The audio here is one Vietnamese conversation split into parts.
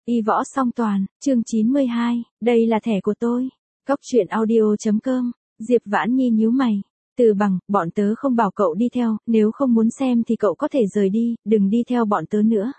Y võ song toàn, chương 92, đây là thẻ của tôi. Góc truyện audio.com, Diệp Vãn Nhi nhíu mày. Từ Bằng, bọn tớ không bảo cậu đi theo, nếu không muốn xem thì cậu có thể rời đi, đừng đi theo bọn tớ nữa.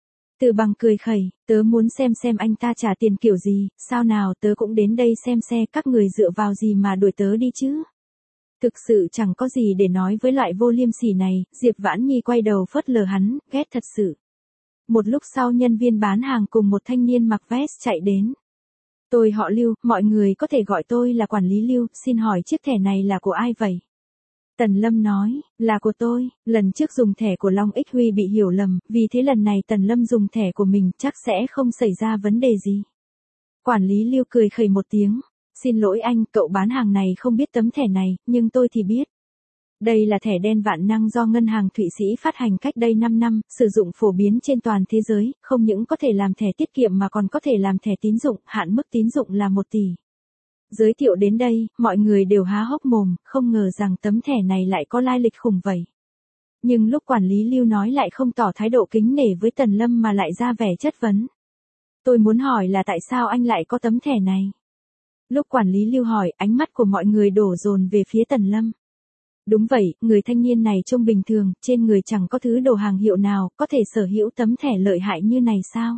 Từ Bằng cười khẩy, tớ muốn xem anh ta trả tiền kiểu gì, sao nào tớ cũng đến đây xem xe, các người dựa vào gì mà đuổi tớ đi chứ. Thực sự chẳng có gì để nói với loại vô liêm sỉ này, Diệp Vãn Nhi quay đầu phớt lờ hắn, ghét thật sự. Một lúc sau nhân viên bán hàng cùng một thanh niên mặc vest chạy đến. Tôi họ Lưu, mọi người có thể gọi tôi là quản lý Lưu, xin hỏi chiếc thẻ này là của ai vậy? Tần Lâm nói, là của tôi, lần trước dùng thẻ của Long Ích Huy bị hiểu lầm, vì thế lần này Tần Lâm dùng thẻ của mình chắc sẽ không xảy ra vấn đề gì. Quản lý Lưu cười khẩy một tiếng, xin lỗi anh, cậu bán hàng này không biết tấm thẻ này, nhưng tôi thì biết. Đây là thẻ đen vạn năng do Ngân hàng Thụy Sĩ phát hành cách đây 5 năm, sử dụng phổ biến trên toàn thế giới, không những có thể làm thẻ tiết kiệm mà còn có thể làm thẻ tín dụng, hạn mức tín dụng là 1 tỷ. Giới thiệu đến đây, mọi người đều há hốc mồm, không ngờ rằng tấm thẻ này lại có lai lịch khủng vậy. Nhưng lúc quản lý Lưu nói lại không tỏ thái độ kính nể với Tần Lâm mà lại ra vẻ chất vấn. Tôi muốn hỏi là tại sao anh lại có tấm thẻ này? Lúc quản lý Lưu hỏi, ánh mắt của mọi người đổ dồn về phía Tần Lâm. Đúng vậy, người thanh niên này trông bình thường, trên người chẳng có thứ đồ hàng hiệu nào, có thể sở hữu tấm thẻ lợi hại như này sao?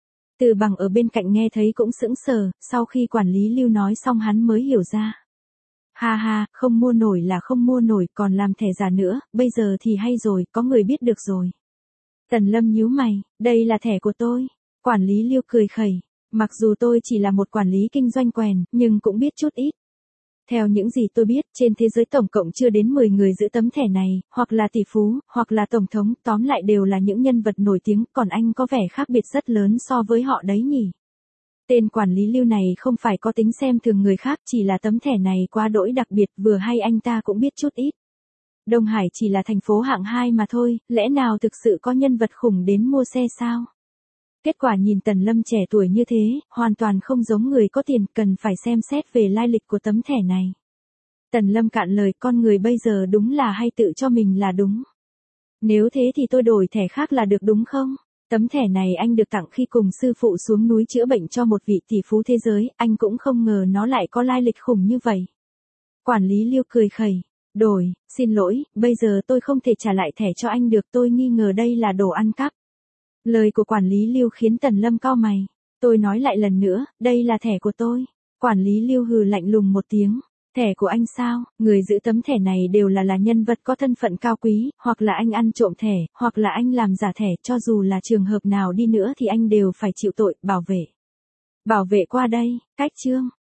Từ Bằng ở bên cạnh nghe thấy cũng sững sờ, sau khi quản lý Lưu nói xong hắn mới hiểu ra. Ha ha, không mua nổi là không mua nổi, còn làm thẻ giả nữa, bây giờ thì hay rồi, có người biết được rồi. Tần Lâm nhíu mày, đây là thẻ của tôi. Quản lý Lưu cười khẩy, mặc dù tôi chỉ là một quản lý kinh doanh quèn, nhưng cũng biết chút ít. Theo những gì tôi biết, trên thế giới tổng cộng chưa đến 10 người giữ tấm thẻ này, hoặc là tỷ phú, hoặc là tổng thống, tóm lại đều là những nhân vật nổi tiếng, còn anh có vẻ khác biệt rất lớn so với họ đấy nhỉ. Tên quản lý Lưu này không phải có tính xem thường người khác, chỉ là tấm thẻ này quá đỗi đặc biệt, vừa hay anh ta cũng biết chút ít. Đông Hải chỉ là thành phố hạng 2 mà thôi, lẽ nào thực sự có nhân vật khủng đến mua xe sao? Kết quả nhìn Tần Lâm trẻ tuổi như thế, hoàn toàn không giống người có tiền, cần phải xem xét về lai lịch của tấm thẻ này. Tần Lâm cạn lời, con người bây giờ đúng là hay tự cho mình là đúng. Nếu thế thì tôi đổi thẻ khác là được đúng không? Tấm thẻ này anh được tặng khi cùng sư phụ xuống núi chữa bệnh cho một vị tỷ phú thế giới, anh cũng không ngờ nó lại có lai lịch khủng như vậy. Quản lý Lưu cười khẩy, đổi, xin lỗi, bây giờ tôi không thể trả lại thẻ cho anh được, tôi nghi ngờ đây là đồ ăn cắp. Lời của quản lý Lưu khiến Tần Lâm cau mày. Tôi nói lại lần nữa, đây là thẻ của tôi. Quản lý Lưu hừ lạnh lùng một tiếng. Thẻ của anh sao? Người giữ tấm thẻ này đều là nhân vật có thân phận cao quý, hoặc là anh ăn trộm thẻ, hoặc là anh làm giả thẻ, cho dù là trường hợp nào đi nữa thì anh đều phải chịu tội, bảo vệ. Bảo vệ qua đây, cách chương.